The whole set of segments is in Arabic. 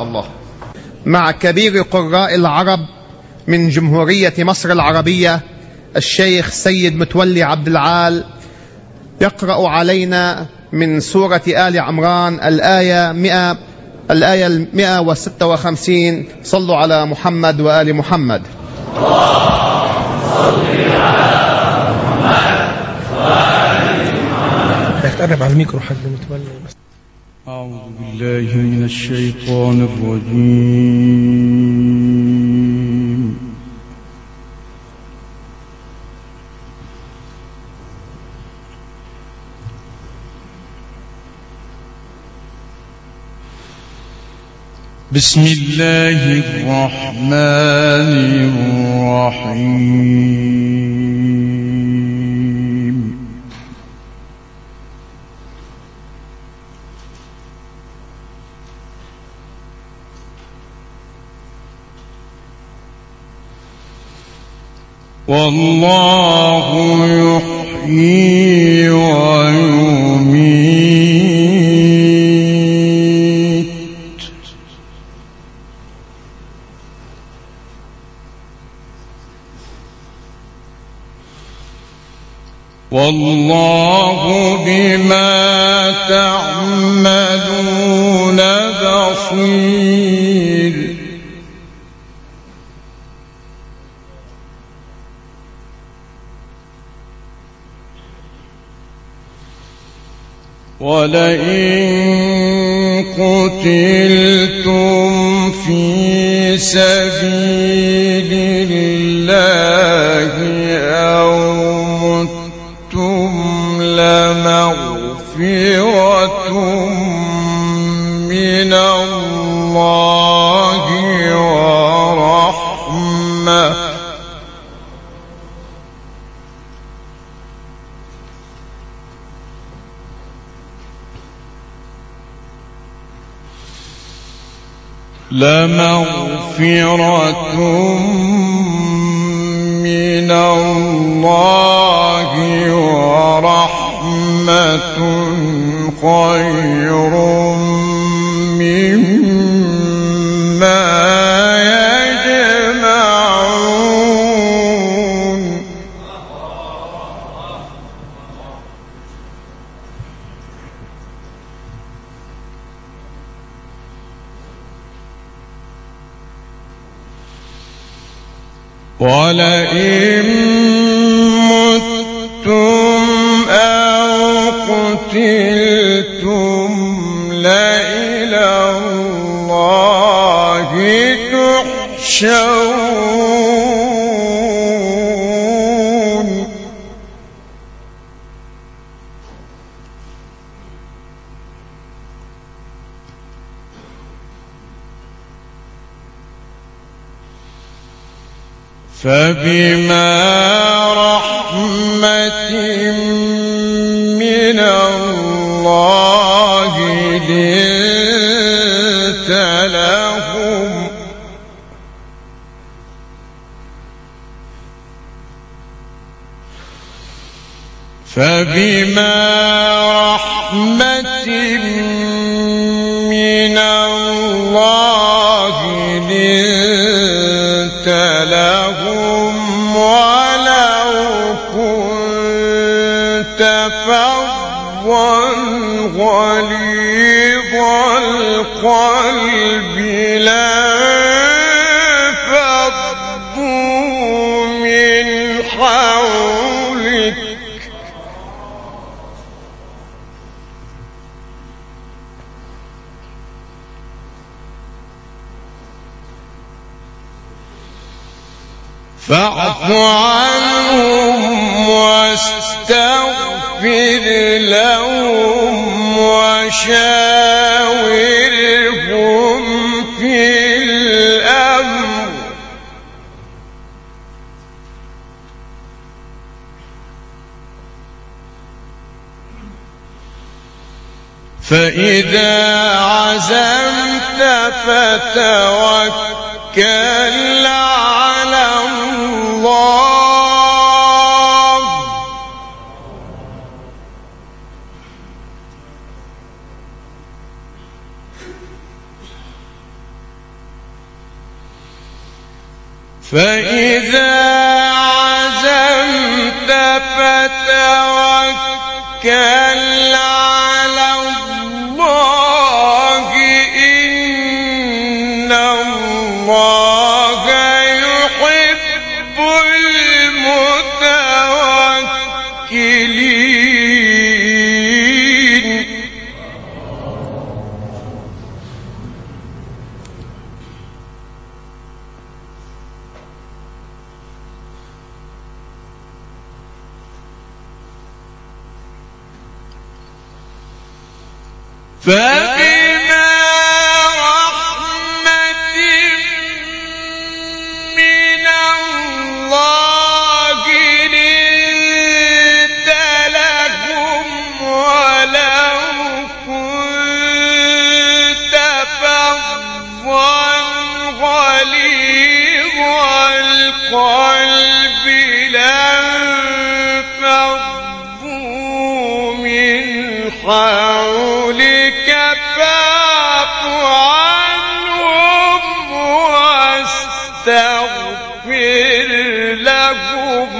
الله. مع كبير قراء العرب من جمهورية مصر العربية الشيخ سيد متولي عبد العال يقرأ علينا من سورة آل عمران الآية 156. صلوا على محمد وآل محمد. تقرب على الميكرو حق متولي. أعوذ بالله من الشيطان الرجيم. بسم الله الرحمن الرحيم. والله يحيي ويميت والله بما تعملون بصير. ولئن قتلتم في سبيل الله أو متم لمغفرة من الله ورحمة من الله ورحمة خير مما يجمعون. ولئن متم أو قتلتم لإلى الله تحشرون. فبما رحمة من الله لنت لهم فبما رحمة من الله لنت لهم ولو كنت فظا غليظ القلب لانفضوا من حولك فاعف عنهم واستغفر لهم وشاورهم في الأمر فإذا عزمت فتوكل على الله فإذا عزمت فتوكل على الله إن الله يحب المتوكلين. فبما رحمة من الله لنت لهم ولو كنت فظا غليظ القلب لانفضوا من حولك فاعف عنهم واستغفر لهم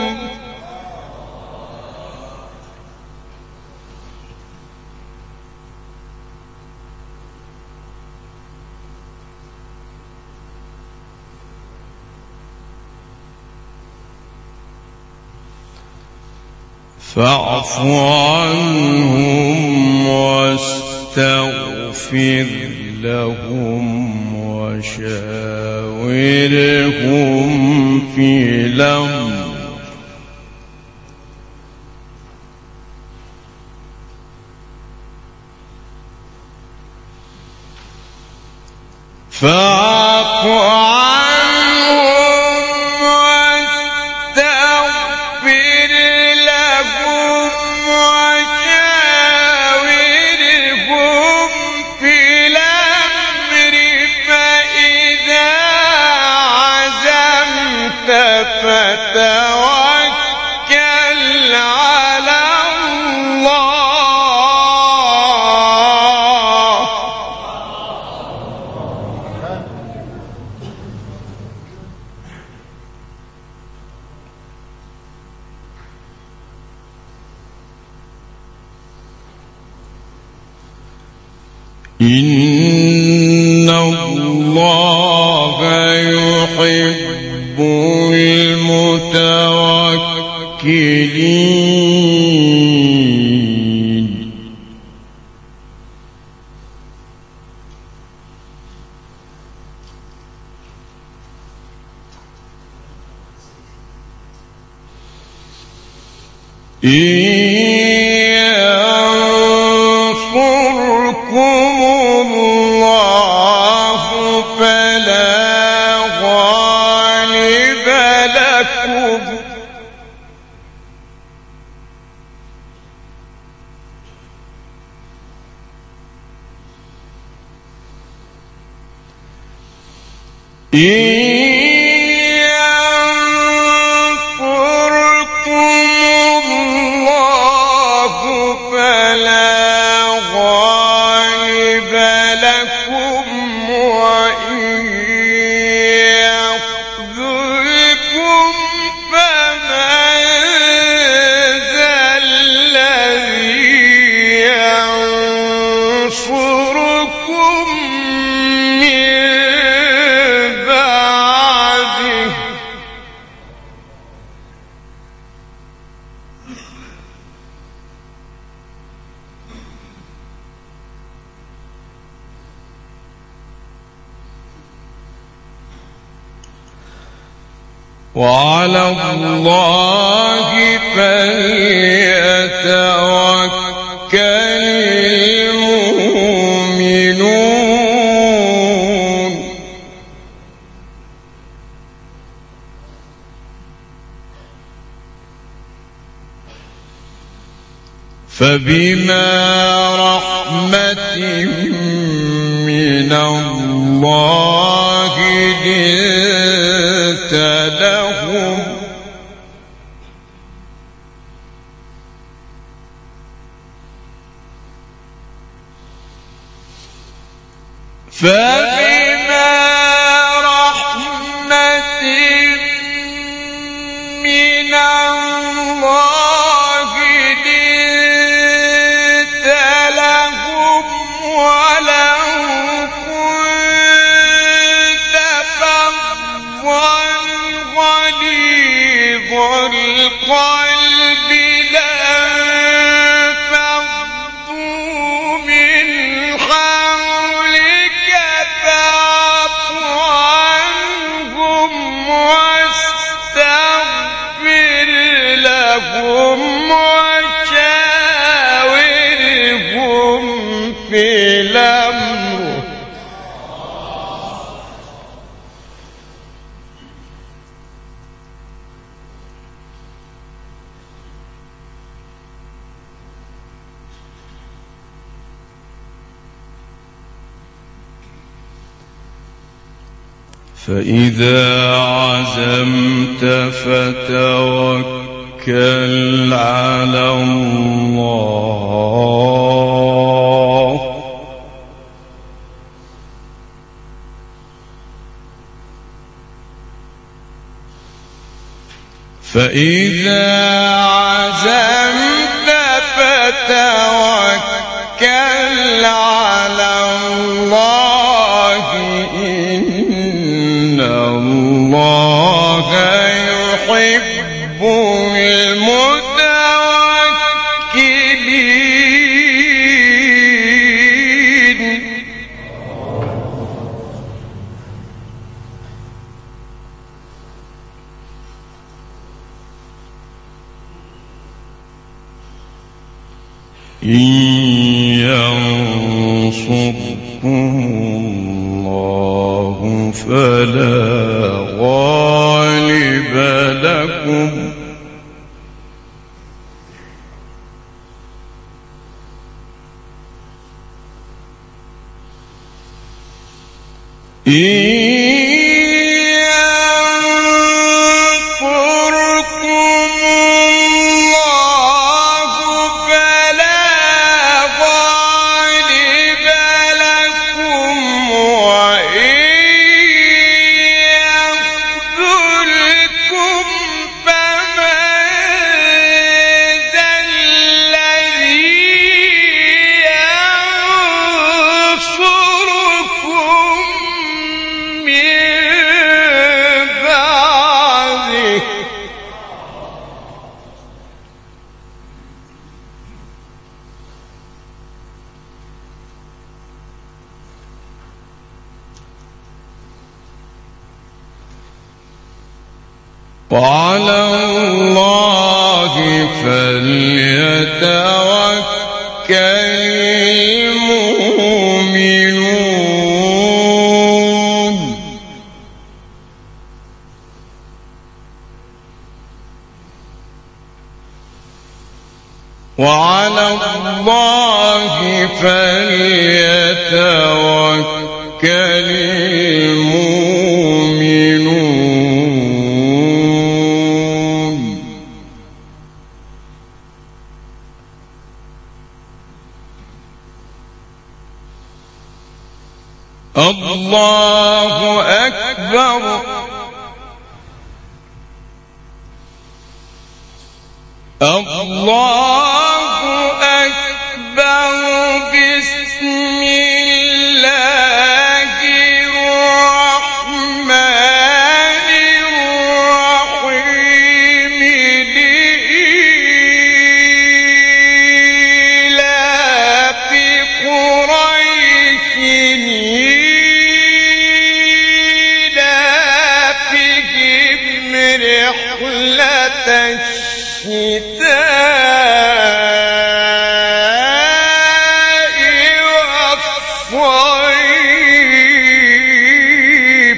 فاعف عنهم واستغفر لهم وشاورهم في الأمر فاعف عنهم واستغفر لهم وشاورهم في الأمر فإذا عزمت فتوكل على الله إن الله يحب المتوكلين. وعلى الله فليتوكل المؤمنون. فبما رحمة من الله لنت لهم فبما رحمة القلب لانفضوا من حولك فاعف عنهم واستغفر لهم وشاورهم في الأمر فإذا عزمت فتوكل على الله فإذا عزمت فتوكل على الله إن الله يحب المتوكلين. إن ينصركم الله فلا غالب لكم وعلى الله فليتوكل المؤمنون. وعلى الله فليتوكل الله أكبر. الله أكبر. بسم الله الرحمن الرحيم. لإيلاف قريش رحلة الشتاء والصيف.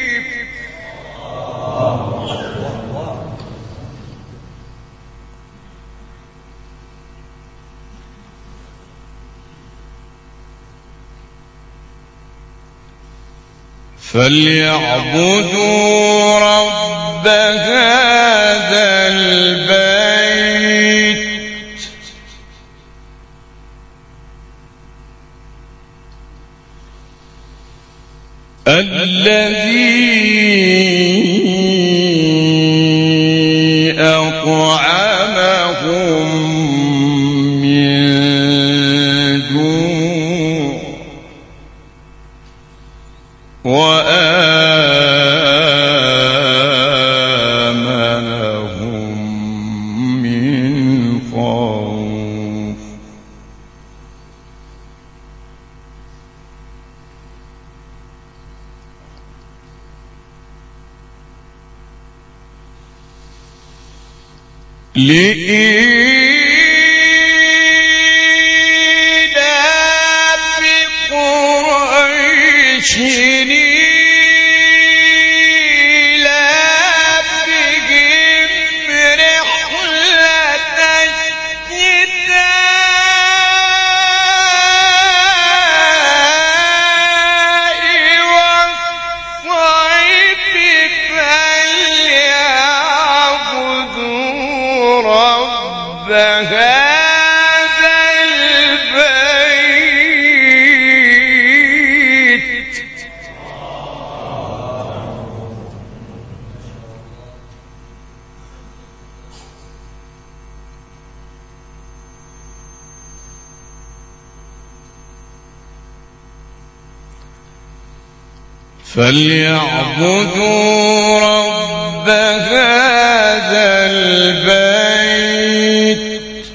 فليعبدوا رب هذا البيت الذي أطعمهم من جوع وآمنهم لإيلاف قريش فليعبدوا رب هذا البيت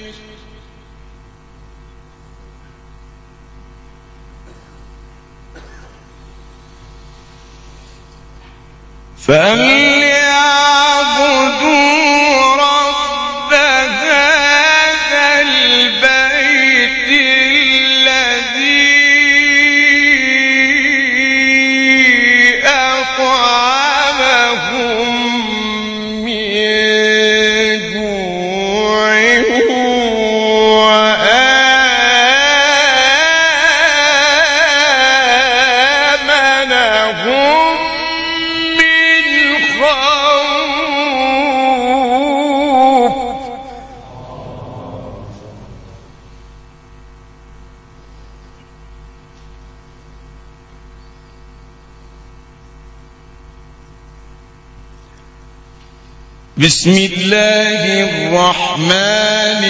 بسم الله الرحمن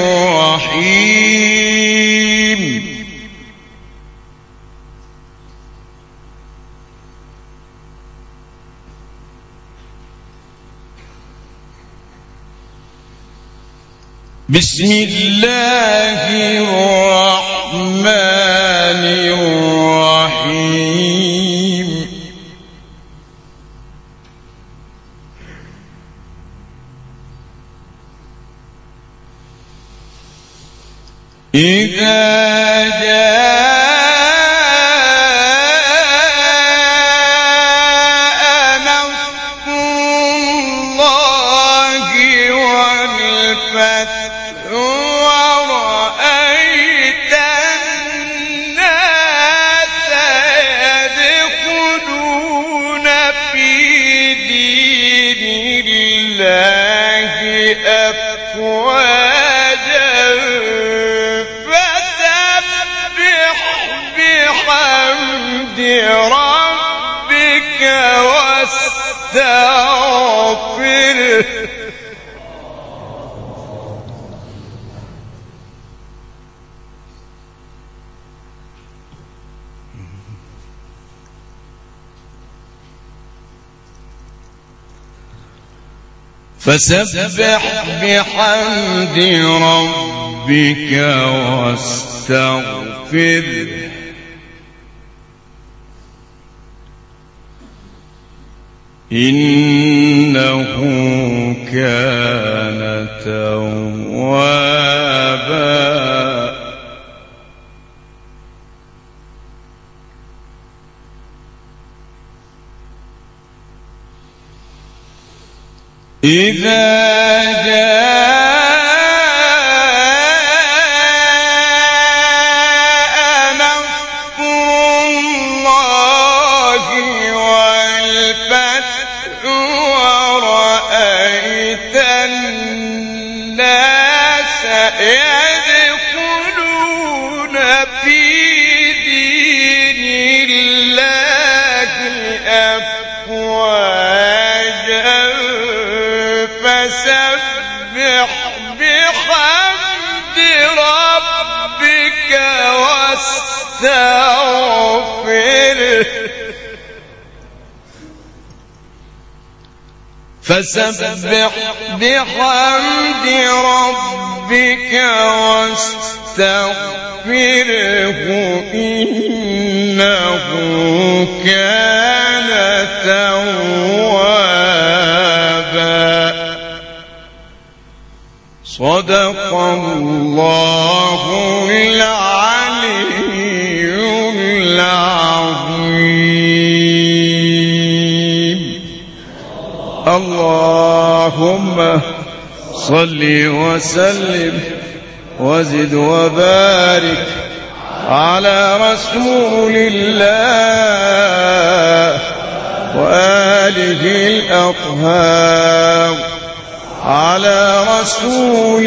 الرحيم بسم الله الرحمن الرحيم إذا جاء نصر الله والفتح ورأيت الناس يدخلون في دين الله أفواجا بحمد ربك واستغفره فسبح بحمد ربك واستغفره إنه كان توابا إذا جاء نصر الله والفتح ورأيت الناس يدخلون في دين الله أفواجا فسبح بحمد ربك واستغفره فسبح بحمد ربك واستغفره إنه كان توابا صدق الله العلي العظيم. اللهم صل وسلم وزد وبارك على رسول الله وآله الأطهار، على رسول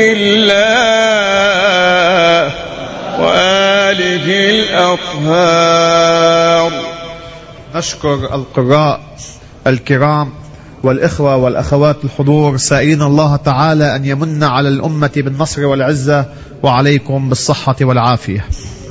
الله وآله الأطهار. نشكر القراء الكرام والإخوة والأخوات الحضور، سائلين الله تعالى أن يمن على الأمة بالنصر والعزة، وعليكم بالصحة والعافية.